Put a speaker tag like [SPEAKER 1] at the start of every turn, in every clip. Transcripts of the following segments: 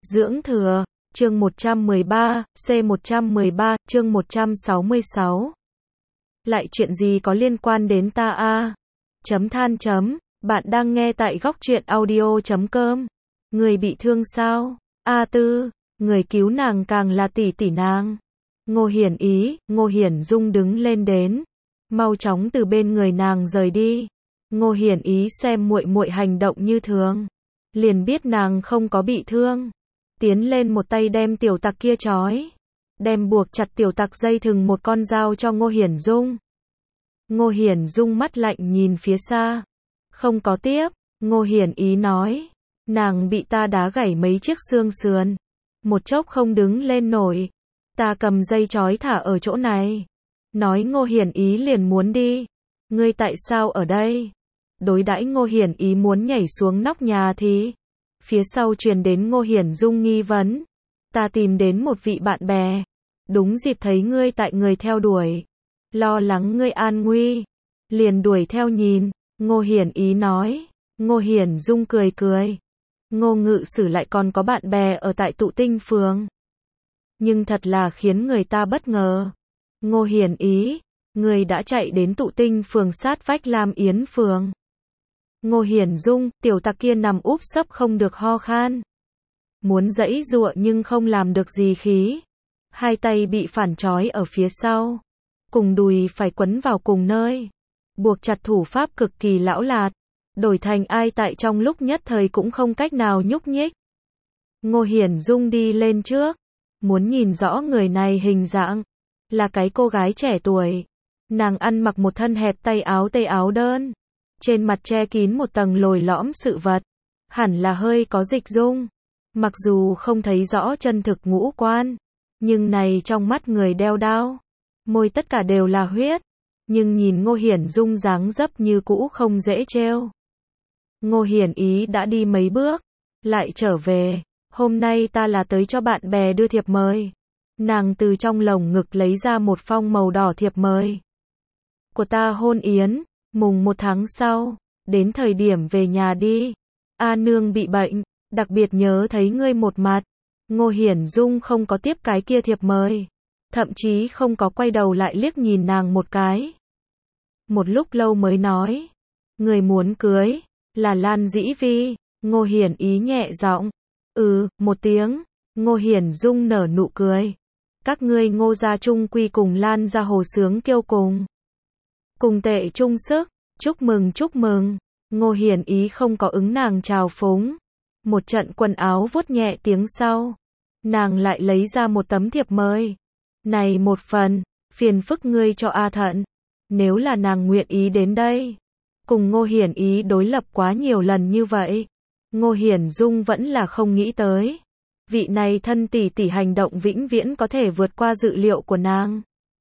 [SPEAKER 1] Dưỡng thừa, chương 113, C113, chương 166. Lại chuyện gì có liên quan đến ta a? Bạn đang nghe tại góc truyện audio.com. Người bị thương sao? A Tư, người cứu nàng càng là tỷ tỷ nàng. Ngô Hiển Ý, Ngô Hiển Dung đứng lên đến, mau chóng từ bên người nàng rời đi. Ngô Hiển Ý xem muội muội hành động như thường, liền biết nàng không có bị thương, tiến lên một tay đem tiểu tặc kia trói, đem buộc chặt tiểu tặc dây thừng một con dao cho Ngô Hiển Dung. Ngô Hiển Dung mắt lạnh nhìn phía xa, không có tiếp. Ngô Hiển Ý nói, nàng bị ta đá gãy mấy chiếc xương sườn, một chốc không đứng lên nổi, ta cầm dây trói thả ở chỗ này. Nói Ngô Hiển Ý liền muốn đi. Ngươi tại sao ở đây? Đối đãi Ngô Hiển Ý muốn nhảy xuống nóc nhà thì phía sau truyền đến Ngô Hiển Dung nghi vấn. Ta tìm đến một vị bạn bè, đúng dịp thấy ngươi tại người theo đuổi, lo lắng ngươi an nguy, liền đuổi theo nhìn. Ngô Hiển Ý nói. Ngô Hiển Dung cười cười. Ngô Ngự Sử lại còn có bạn bè ở tại Tụ Tinh Phường, nhưng thật là khiến người ta bất ngờ. Ngô Hiển Ý, người đã chạy đến Tụ Tinh Phường sát vách Lam Yến Phường. Ngô Hiển Dung, tiểu tặc kia nằm úp sấp không được ho khan, muốn giãy giụa nhưng không làm được gì khí, hai tay bị phản trói ở phía sau, cùng đùi phải quấn vào cùng nơi, buộc chặt thủ pháp cực kỳ lão lạt, đổi thành ai tại trong lúc nhất thời cũng không cách nào nhúc nhích. Ngô Hiển Dung đi lên trước, muốn nhìn rõ người này hình dạng, là cái cô gái trẻ tuổi. Nàng ăn mặc một thân hẹp tay áo tây áo đơn, trên mặt che kín một tầng lồi lõm sự vật, hẳn là hơi có dịch dung. Mặc dù không thấy rõ chân thực ngũ quan, nhưng này trong mắt người đeo đao, môi tất cả đều là huyết, nhưng nhìn Ngô Hiển Dung dáng dấp như cũ không dễ trêu. Ngô Hiển Ý đã đi mấy bước, lại trở về. Hôm nay ta là tới cho bạn bè đưa thiệp mời. Nàng từ trong lồng ngực lấy ra một phong màu đỏ thiệp mời của ta hôn yến, mùng 1 tháng sau, đến thời điểm về nhà đi. A nương bị bệnh, đặc biệt nhớ thấy ngươi một mặt. Ngô Hiển Dung không có tiếp cái kia thiệp mời, thậm chí không có quay đầu lại liếc nhìn nàng một cái. Một lúc lâu mới nói, người muốn cưới là Lan Dĩ Vi. Ngô Hiển Ý nhẹ giọng, một tiếng. Ngô Hiển Dung nở nụ cười. Các ngươi Ngô gia chung quy cùng Lan gia hồ sướng kêu cùng tệ chung sức, chúc mừng chúc mừng. Ngô Hiển Ý không có ứng nàng chào phúng. Một trận quần áo vuốt nhẹ tiếng sau, nàng lại lấy ra một tấm thiệp mời. Này một phần, phiền phức ngươi cho A Thận. Nếu là nàng nguyện ý đến đây, cùng Ngô Hiển Ý đối lập quá nhiều lần như vậy, Ngô Hiển Dung vẫn là không nghĩ tới. Vị này thân tỷ tỷ hành động vĩnh viễn có thể vượt qua dự liệu của nàng.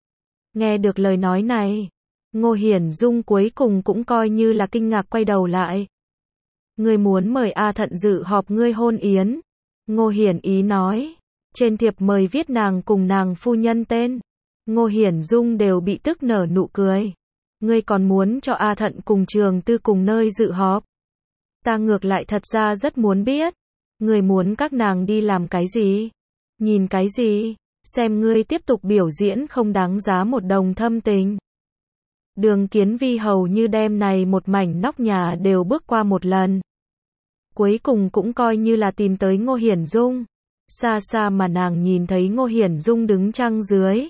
[SPEAKER 1] Nghe được lời nói này, Ngô Hiển Dung cuối cùng cũng coi như là kinh ngạc quay đầu lại. Ngươi muốn mời A Thận dự họp ngươi hôn yến. Ngô Hiển Ý nói. Trên thiệp mời viết nàng cùng nàng phu nhân tên. Ngô Hiển Dung đều bị tức nở nụ cười. Ngươi còn muốn cho A Thận cùng Trường Tư cùng nơi dự họp. Ta ngược lại thật ra rất muốn biết, ngươi muốn các nàng đi làm cái gì? Nhìn cái gì? Xem ngươi tiếp tục biểu diễn không đáng giá một đồng thâm tình. Đường Kiến Vi hầu như đem này một mảnh nóc nhà đều bước qua một lần. Cuối cùng cũng coi như là tìm tới Ngô Hiển Dung. Xa xa mà nàng nhìn thấy Ngô Hiển Dung đứng trăng dưới.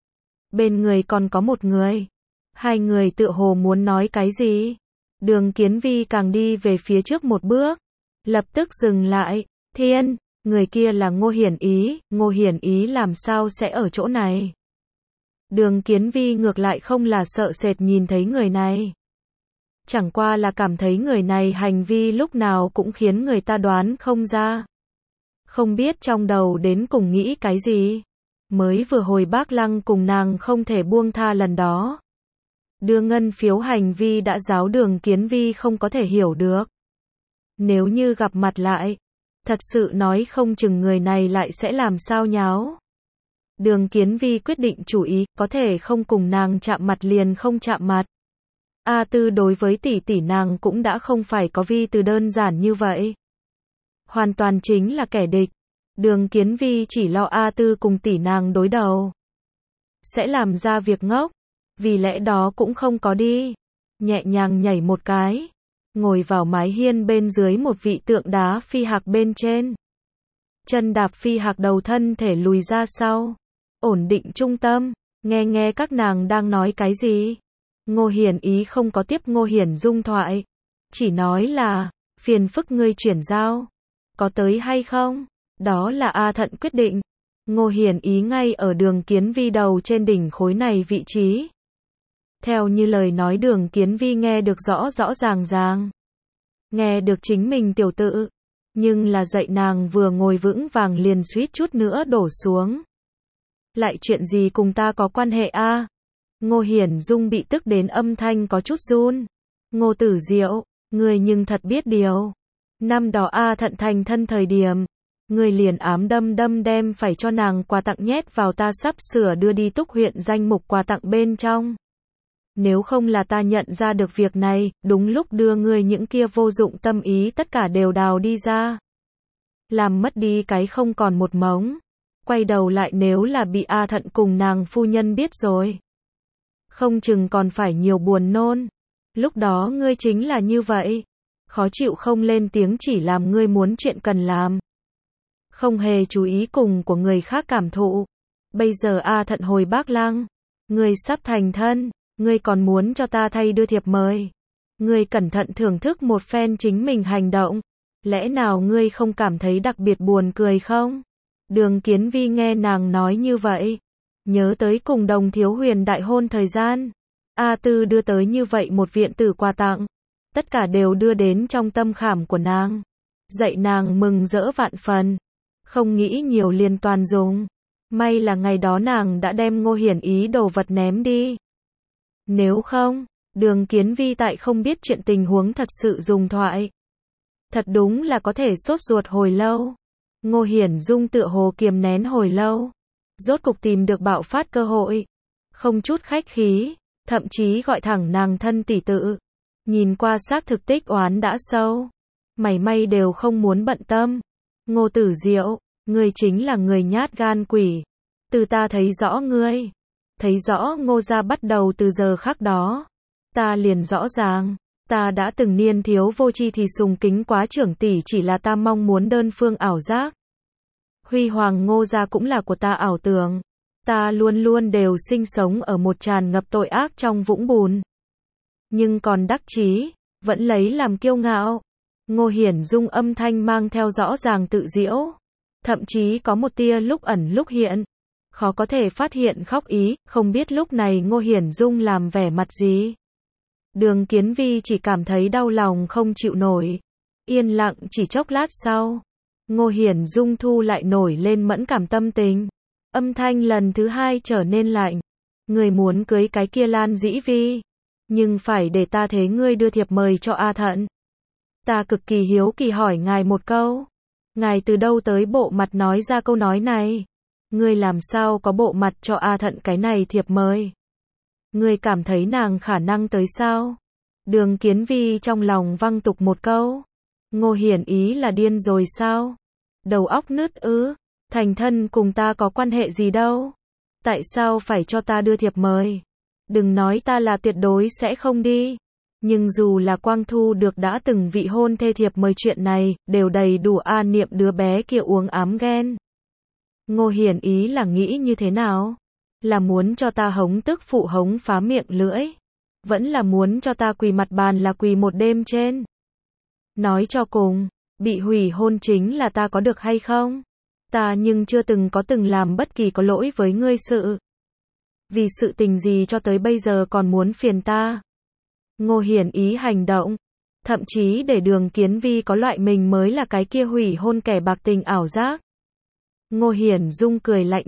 [SPEAKER 1] Bên người còn có một người. Hai người tựa hồ muốn nói cái gì? Đường Kiến Vi càng đi về phía trước một bước, lập tức dừng lại. Thiên, người kia là Ngô Hiển Ý. Ngô Hiển Ý làm sao sẽ ở chỗ này? Đường Kiến Vi ngược lại không là sợ sệt nhìn thấy người này, chẳng qua là cảm thấy người này hành vi lúc nào cũng khiến người ta đoán không ra. Không biết trong đầu đến cùng nghĩ cái gì. Mới vừa hồi Bác Lăng cùng nàng không thể buông tha lần đó, đưa ngân phiếu hành vi đã giáo Đường Kiến Vi không có thể hiểu được. Nếu như gặp mặt lại, thật sự nói không chừng người này lại sẽ làm sao nháo. Đường Kiến Vi quyết định chủ ý, có thể không cùng nàng chạm mặt liền không chạm mặt. A Tư đối với tỷ tỷ nàng cũng đã không phải có Vi từ đơn giản như vậy. Hoàn toàn chính là kẻ địch. Đường Kiến Vi chỉ lo A Tư cùng tỷ nàng đối đầu. Sẽ làm ra việc ngốc. Vì lẽ đó cũng không có đi. Nhẹ nhàng nhảy một cái. Ngồi vào mái hiên bên dưới một vị tượng đá phi hạc bên trên. Chân đạp phi hạc đầu thân thể lùi ra sau. Ổn định trung tâm. Nghe các nàng đang nói cái gì. Ngô Hiển Ý không có tiếp Ngô Hiển Dung thoại. Chỉ nói là, phiền phức ngươi chuyển giao. Có tới hay không? Đó là A Thận quyết định. Ngô Hiển Ý ngay ở Đường Kiến Vi đầu trên đỉnh khối này vị trí. Theo như lời nói Đường Kiến Vi nghe được rõ rõ ràng. Nghe được chính mình tiểu tự. Nhưng là dậy nàng vừa ngồi vững vàng liền suýt chút nữa đổ xuống. Lại chuyện gì cùng ta có quan hệ a? Ngô Hiển Dung bị tức đến âm thanh có chút run. Ngô Tử Diệu, ngươi nhưng thật biết điều. Năm đó A Thận thành thân thời điểm. Ngươi liền ám đâm đem phải cho nàng quà tặng nhét vào ta sắp sửa đưa đi Túc huyện danh mục quà tặng bên trong. Nếu không là ta nhận ra được việc này, đúng lúc đưa ngươi những kia vô dụng tâm ý tất cả đều đào đi ra. Làm mất đi cái không còn một mống. Quay đầu lại nếu là bị A Thận cùng nàng phu nhân biết rồi. Không chừng còn phải nhiều buồn nôn. Lúc đó ngươi chính là như vậy. Khó chịu không lên tiếng chỉ làm ngươi muốn chuyện cần làm. Không hề chú ý cùng của người khác cảm thụ. Bây giờ A Thận hồi Bác Lăng. Ngươi sắp thành thân. Ngươi còn muốn cho ta thay đưa thiệp mời. Ngươi cẩn thận thưởng thức một phen chính mình hành động. Lẽ nào ngươi không cảm thấy đặc biệt buồn cười không? Đường Kiến Vi nghe nàng nói như vậy. Nhớ tới cùng Đồng Thiếu Huyền đại hôn thời gian. A Tư đưa tới như vậy một viện tử quà tặng. Tất cả đều đưa đến trong tâm khảm của nàng. Dạy nàng mừng rỡ vạn phần. Không nghĩ nhiều liền toàn dùng. May là ngày đó nàng đã đem Ngô Hiển Ý đồ vật ném đi. Nếu không, Đường Kiến Vi tại không biết chuyện tình huống thật sự dùng thoại. Thật đúng là có thể sốt ruột hồi lâu. Ngô Hiển Dung tựa hồ kiềm nén hồi lâu. Rốt cục tìm được bạo phát cơ hội. Không chút khách khí, thậm chí gọi thẳng nàng thân tỷ tự. Nhìn qua xác thực tích oán đã sâu. Mảy may đều không muốn bận tâm. Ngô Tử Diệu, ngươi chính là người nhát gan quỷ. Từ ta thấy rõ ngươi. Thấy rõ Ngô gia bắt đầu từ giờ khắc đó. Ta liền rõ ràng. Ta đã từng niên thiếu vô tri thì sùng kính quá trưởng tỷ chỉ là ta mong muốn đơn phương ảo giác. Huy hoàng Ngô gia cũng là của ta ảo tưởng. Ta luôn luôn đều sinh sống ở một tràn ngập tội ác trong vũng bùn. Nhưng còn đắc chí, vẫn lấy làm kiêu ngạo. Ngô Hiển Dung âm thanh mang theo rõ ràng tự diễu. Thậm chí có một tia lúc ẩn lúc hiện. Khó có thể phát hiện khóc ý, không biết lúc này Ngô Hiển Dung làm vẻ mặt gì. Đường Kiến Vi chỉ cảm thấy đau lòng không chịu nổi. Yên lặng chỉ chốc lát sau. Ngô Hiển Dung thu lại nổi lên mẫn cảm tâm tình. Âm thanh lần thứ hai trở nên lạnh. Người muốn cưới cái kia Lan Dĩ Vi. Nhưng phải để ta thế ngươi đưa thiệp mời cho A Thận. Ta cực kỳ hiếu kỳ hỏi ngài một câu. Ngài từ đâu tới bộ mặt nói ra câu nói này? Ngươi làm sao có bộ mặt cho A Thận cái này thiệp mời? Ngươi cảm thấy nàng khả năng tới sao? Đường Kiến Vi trong lòng văng tục một câu. Ngô Hiển Ý là điên rồi sao? Đầu óc nứt ư? Thành thân cùng ta có quan hệ gì đâu? Tại sao phải cho ta đưa thiệp mời? Đừng nói ta là tuyệt đối sẽ không đi. Nhưng dù là Quang thu được đã từng vị hôn thê thiệp mời chuyện này, đều đầy đủ a niệm đứa bé kia uống ám ghen. Ngô Hiển Ý là nghĩ như thế nào? Là muốn cho ta hống tức phụ hống phá miệng lưỡi? Vẫn là muốn cho ta quỳ mặt bàn là quỳ một đêm trên? Nói cho cùng, bị hủy hôn chính là ta có được hay không? Ta nhưng chưa từng làm bất kỳ có lỗi với ngươi sự. Vì sự tình gì cho tới bây giờ còn muốn phiền ta? Ngô Hiển Ý hành động, thậm chí để Đường Kiến Vi có loại mình mới là cái kia hủy hôn kẻ bạc tình ảo giác. Ngô Hiển Dung cười lạnh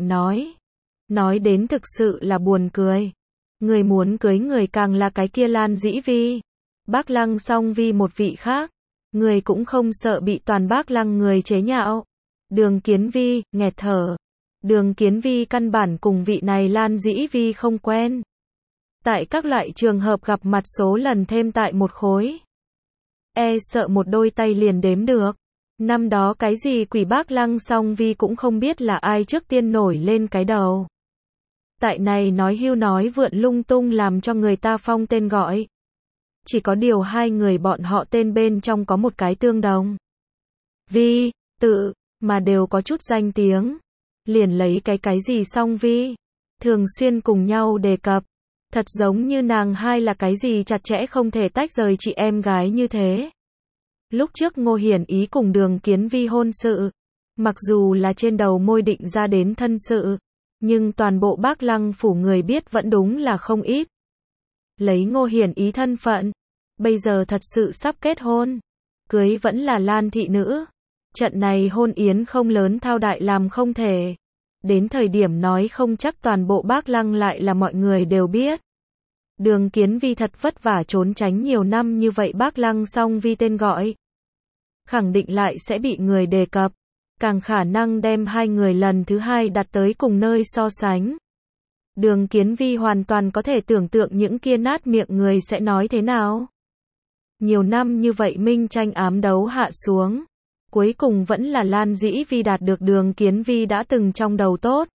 [SPEAKER 1] nói đến thực sự là buồn cười. Người muốn cưới người càng là cái kia Lan Dĩ Vi. Bác Lăng song vi một vị khác. Người cũng không sợ bị toàn Bác Lăng người chế nhạo. Đường Kiến Vi, nghẹt thở. Đường Kiến Vi căn bản cùng vị này Lan Dĩ Vi không quen. Tại các loại trường hợp gặp mặt số lần thêm tại một khối. Sợ một đôi tay liền đếm được. Năm đó cái gì quỷ Bác Lăng Song Vi cũng không biết là ai trước tiên nổi lên cái đầu. Tại này nói hưu nói vượn lung tung làm cho người ta phong tên gọi. Chỉ có điều hai người bọn họ tên bên trong có một cái tương đồng. Vi, tự, mà đều có chút danh tiếng. Liền lấy cái gì Song Vi. Thường xuyên cùng nhau đề cập. Thật giống như nàng hai là cái gì chặt chẽ không thể tách rời chị em gái như thế. Lúc trước Ngô Hiển Ý cùng Đường Kiến Vi hôn sự. Mặc dù là trên đầu môi định ra đến thân sự. Nhưng toàn bộ Bác Lăng phủ người biết vẫn đúng là không ít. Lấy Ngô Hiển Ý thân phận. Bây giờ thật sự sắp kết hôn. Cưới vẫn là Lan thị nữ. Trận này hôn yến không lớn thao đại làm không thể. Đến thời điểm nói không chắc toàn bộ Bác Lăng lại là mọi người đều biết. Đường Kiến Vi thật vất vả trốn tránh nhiều năm như vậy Bác Lăng Song Vi tên gọi. Khẳng định lại sẽ bị người đề cập. Càng khả năng đem hai người lần thứ hai đặt tới cùng nơi so sánh. Đường Kiến Vi hoàn toàn có thể tưởng tượng những kia nát miệng người sẽ nói thế nào. Nhiều năm như vậy minh tranh ám đấu hạ xuống. Cuối cùng vẫn là Lan Dĩ Vi đạt được Đường Kiến Vi đã từng trong đầu tốt.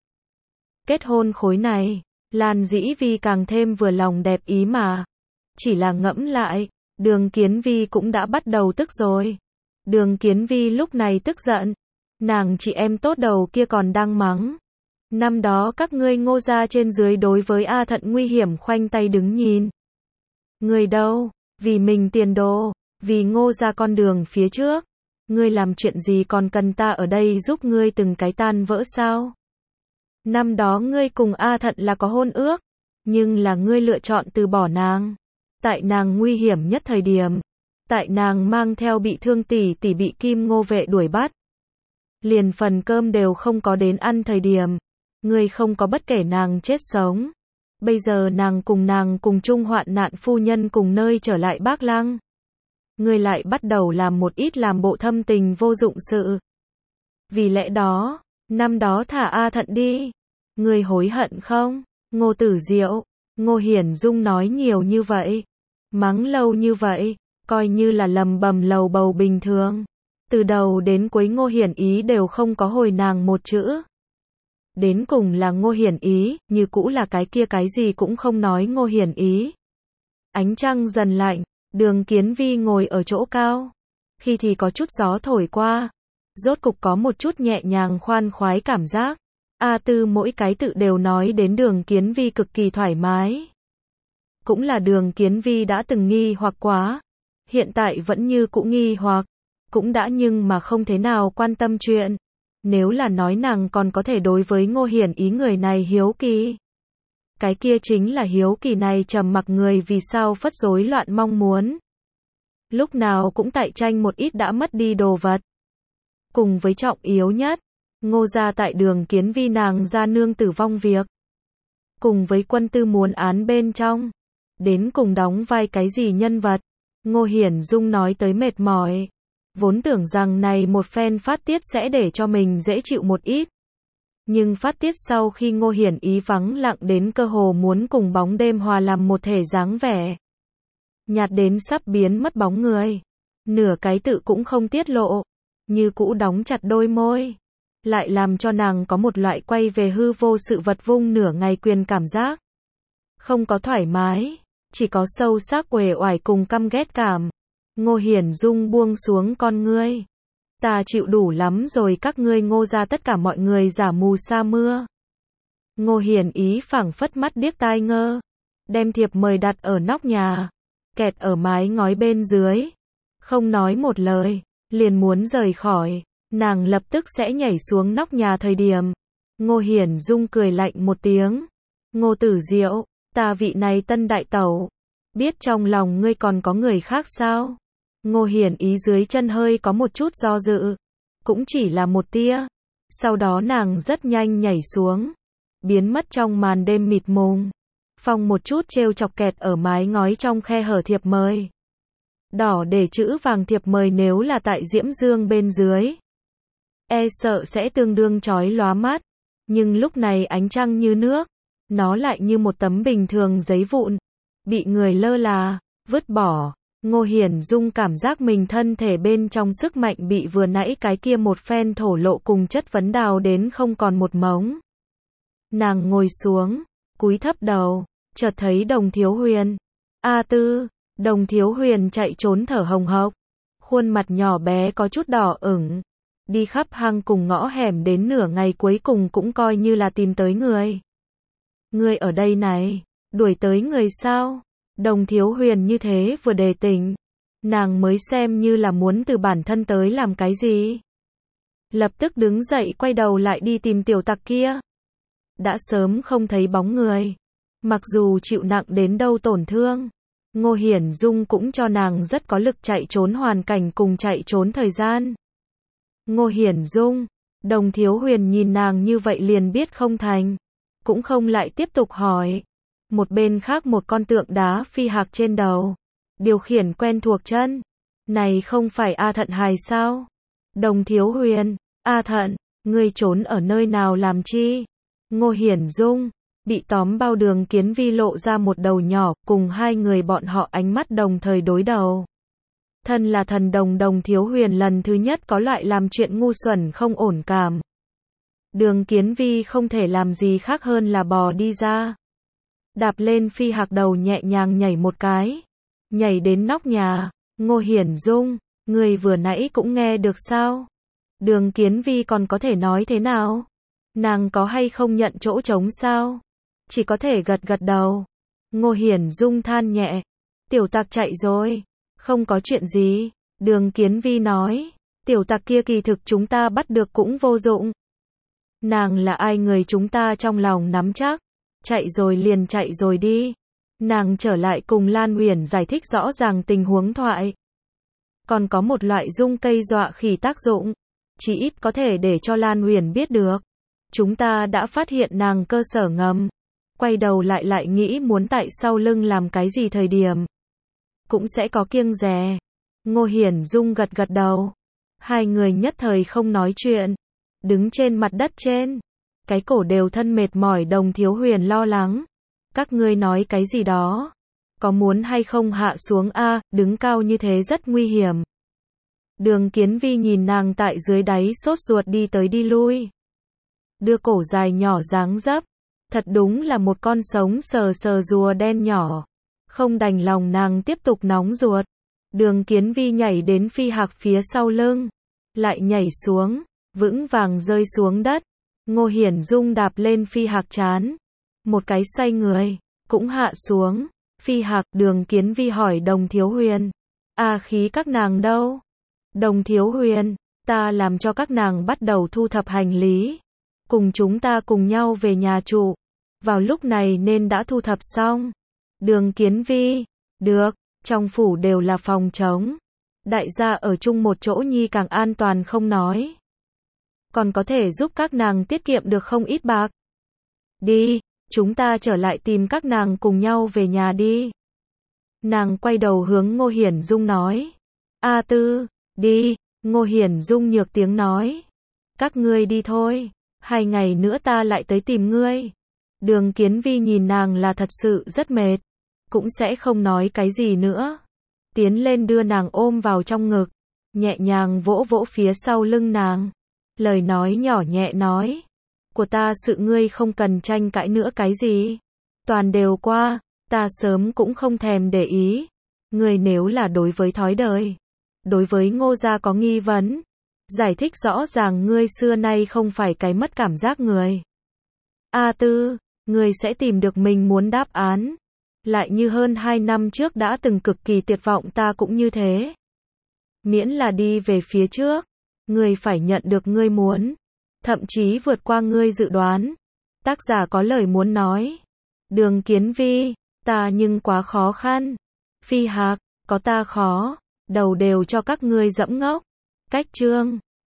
[SPEAKER 1] Kết hôn khối này, Lan Dĩ Vi càng thêm vừa lòng đẹp ý mà. Chỉ là ngẫm lại, Đường Kiến Vi cũng đã bắt đầu tức rồi. Đường Kiến Vi lúc này tức giận. Nàng chị em tốt đầu kia còn đang mắng. Năm đó các ngươi Ngô gia trên dưới đối với A Thận nguy hiểm khoanh tay đứng nhìn. Ngươi đâu, vì mình tiền đồ, vì Ngô gia con đường phía trước. Ngươi làm chuyện gì còn cần ta ở đây giúp ngươi từng cái tan vỡ sao? Năm đó ngươi cùng A Thận là có hôn ước, nhưng là ngươi lựa chọn từ bỏ nàng. Tại nàng nguy hiểm nhất thời điểm, tại nàng mang theo bị thương tỷ bị Kim Ngô vệ đuổi bắt. Liền phần cơm đều không có đến ăn thời điểm, ngươi không có bất kể nàng chết sống. Bây giờ nàng cùng chung hoạn nạn phu nhân cùng nơi trở lại Bác Lăng. Ngươi lại bắt đầu làm một ít làm bộ thâm tình vô dụng sự. Vì lẽ đó, năm đó thả A Thận đi. Ngươi hối hận không? Ngô Tử Diệu, Ngô Hiển Dung nói nhiều như vậy, mắng lâu như vậy, coi như là lầm bầm lầu bầu bình thường. Từ đầu đến cuối Ngô Hiển Ý đều không có hồi nàng một chữ. Đến cùng là Ngô Hiển Ý, như cũ là cái kia cái gì cũng không nói Ngô Hiển Ý. Ánh trăng dần lạnh, Đường Kiến Vi ngồi ở chỗ cao. Khi thì có chút gió thổi qua. Rốt cục có một chút nhẹ nhàng khoan khoái cảm giác. A Tư mỗi cái tự đều nói đến Đường Kiến Vi cực kỳ thoải mái. Cũng là Đường Kiến Vi đã từng nghi hoặc quá. Hiện tại vẫn như cũ nghi hoặc. Cũng đã nhưng mà không thế nào quan tâm chuyện. Nếu là nói nàng còn có thể đối với Ngô Hiển Ý người này hiếu kỳ. Cái kia chính là hiếu kỳ này trầm mặc người vì sao phất rối loạn mong muốn. Lúc nào cũng tại tranh một ít đã mất đi đồ vật. Cùng với trọng yếu nhất, Ngô gia tại Đường Kiến Vi nàng gia nương tử vong việc. Cùng với quân tư muốn án bên trong. Đến cùng đóng vai cái gì nhân vật. Ngô Hiển Dung nói tới mệt mỏi. Vốn tưởng rằng này một phen phát tiết sẽ để cho mình dễ chịu một ít. Nhưng phát tiết sau khi Ngô Hiển Ý vắng lặng đến cơ hồ muốn cùng bóng đêm hòa làm một thể dáng vẻ. Nhạt đến sắp biến mất bóng người. Nửa cái tự cũng không tiết lộ. Như cũ đóng chặt đôi môi. Lại làm cho nàng có một loại quay về hư vô sự vật vung nửa ngày quyền cảm giác. Không có thoải mái. Chỉ có sâu sắc uể oải cùng căm ghét cảm. Ngô Hiển Dung buông xuống con ngươi. Ta chịu đủ lắm rồi các ngươi Ngô gia tất cả mọi người giả mù sa mưa. Ngô Hiển Ý phảng phất mắt điếc tai ngơ. Đem thiệp mời đặt ở nóc nhà. Kẹt ở mái ngói bên dưới. Không nói một lời. Liền muốn rời khỏi. Nàng lập tức sẽ nhảy xuống nóc nhà thời điểm. Ngô Hiển Dung cười lạnh một tiếng. Ngô Tử Diệu, ta vị này tân đại tẩu. Biết trong lòng ngươi còn có người khác sao? Ngô Hiển Ý dưới chân hơi có một chút do dự. Cũng chỉ là một tia. Sau đó nàng rất nhanh nhảy xuống. Biến mất trong màn đêm mịt mùng. Phong một chút trêu chọc kẹt ở mái ngói trong khe hở thiệp mời. Đỏ để chữ vàng thiệp mời nếu là tại diễm dương bên dưới. E sợ sẽ tương đương chói lóa mắt. Nhưng lúc này ánh trăng như nước. Nó lại như một tấm bình thường giấy vụn. Bị người lơ là, vứt bỏ. Ngô Hiển Dung cảm giác mình thân thể bên trong sức mạnh bị vừa nãy cái kia một phen thổ lộ cùng chất vấn đào đến không còn một mống. Nàng ngồi xuống, cúi thấp đầu, chợt thấy Đồng Thiếu Huyền. A Tư, Đồng Thiếu Huyền chạy trốn thở hồng hộc, khuôn mặt nhỏ bé có chút đỏ ửng, đi khắp hang cùng ngõ hẻm đến nửa ngày cuối cùng cũng coi như là tìm tới người. Người ở đây này, đuổi tới người sao? Đồng Thiếu Huyền như thế vừa đề tỉnh, nàng mới xem như là muốn từ bản thân tới làm cái gì. Lập tức đứng dậy quay đầu lại đi tìm tiểu tặc kia. Đã sớm không thấy bóng người. Mặc dù chịu nặng đến đâu tổn thương, Ngô Hiển Dung cũng cho nàng rất có lực chạy trốn hoàn cảnh cùng chạy trốn thời gian. Ngô Hiển Dung, Đồng Thiếu Huyền nhìn nàng như vậy liền biết không thành, cũng không lại tiếp tục hỏi. Một bên khác một con tượng đá phi hạc trên đầu, điều khiển quen thuộc chân. Này không phải A Thận hài sao? Đồng Thiếu Huyền, A Thận, ngươi trốn ở nơi nào làm chi? Ngô Hiển Dung, bị tóm bao Đường Kiến Vi lộ ra một đầu nhỏ, cùng hai người bọn họ ánh mắt đồng thời đối đầu. Thân là thần đồng Đồng Thiếu Huyền lần thứ nhất có loại làm chuyện ngu xuẩn không ổn cảm. Đường Kiến Vi không thể làm gì khác hơn là bò đi ra. Đạp lên phi hạc đầu nhẹ nhàng nhảy một cái. Nhảy đến nóc nhà. Ngô Hiển Dung, người vừa nãy cũng nghe được sao? Đường Kiến Vi còn có thể nói thế nào? Nàng có hay không nhận chỗ trống sao? Chỉ có thể gật gật đầu. Ngô Hiển Dung than nhẹ. Tiểu tặc chạy rồi. Không có chuyện gì. Đường Kiến Vi nói. Tiểu tặc kia kỳ thực chúng ta bắt được cũng vô dụng. Nàng là ai người chúng ta trong lòng nắm chắc. Chạy rồi liền chạy rồi đi. Nàng trở lại cùng Lan Uyển giải thích rõ ràng tình huống thoại. Còn có một loại dung cây dọa khỉ tác dụng. Chỉ ít có thể để cho Lan Uyển biết được. Chúng ta đã phát hiện nàng cơ sở ngầm. Quay đầu lại nghĩ muốn tại sau lưng làm cái gì thời điểm. Cũng sẽ có kiêng dè. Ngô Hiển Dung gật gật đầu. Hai người nhất thời không nói chuyện. Đứng trên mặt đất trên. Cái cổ đều thân mệt mỏi. Đồng Thiếu Huyền lo lắng. Các ngươi nói cái gì đó? Có muốn hay không hạ xuống a? Đứng cao như thế rất nguy hiểm. Đường Kiến Vi nhìn nàng tại dưới đáy sốt ruột đi tới đi lui. Đưa cổ dài nhỏ dáng dấp. Thật đúng là một con sống sờ sờ rùa đen nhỏ. Không đành lòng nàng tiếp tục nóng ruột. Đường Kiến Vi nhảy đến phi hạc phía sau lưng. Lại nhảy xuống. Vững vàng rơi xuống đất. Ngô Hiển Dung đạp lên phi hạc chán. Một cái xoay người. Cũng hạ xuống. Phi hạc. Đường Kiến Vi hỏi Đồng Thiếu Huyền. A khí các nàng đâu? Đồng Thiếu Huyền. Ta làm cho các nàng bắt đầu thu thập hành lý. Cùng chúng ta cùng nhau về nhà trụ. Vào lúc này nên đã thu thập xong. Đường Kiến Vi. Được. Trong phủ đều là phòng trống. Đại gia ở chung một chỗ nhi càng an toàn không nói. Còn có thể giúp các nàng tiết kiệm được không ít bạc. Đi. Chúng ta trở lại tìm các nàng cùng nhau về nhà đi. Nàng quay đầu hướng Ngô Hiển Dung nói. A Tư. Đi. Ngô Hiển Dung nhược tiếng nói. Các ngươi đi thôi. 2 ngày nữa ta lại tới tìm ngươi. Đường Kiến Vi nhìn nàng là thật sự rất mệt. Cũng sẽ không nói cái gì nữa. Tiến lên đưa nàng ôm vào trong ngực. Nhẹ nhàng vỗ vỗ phía sau lưng nàng. Lời nói nhỏ nhẹ nói. Của ta sự ngươi không cần tranh cãi nữa cái gì. Toàn đều qua. Ta sớm cũng không thèm để ý. Ngươi nếu là đối với thói đời. Đối với Ngô gia có nghi vấn. Giải thích rõ ràng ngươi xưa nay không phải cái mất cảm giác người. A Tư, ngươi sẽ tìm được mình muốn đáp án. Lại như hơn 2 năm trước đã từng cực kỳ tuyệt vọng ta cũng như thế. Miễn là đi về phía trước. Ngươi phải nhận được ngươi muốn. Thậm chí vượt qua ngươi dự đoán. Tác giả có lời muốn nói. Đường Kiến Vi, ta nhưng quá khó khăn. Phi hạc, có ta khó. Đầu đều cho các ngươi dẫm ngốc. Cách chương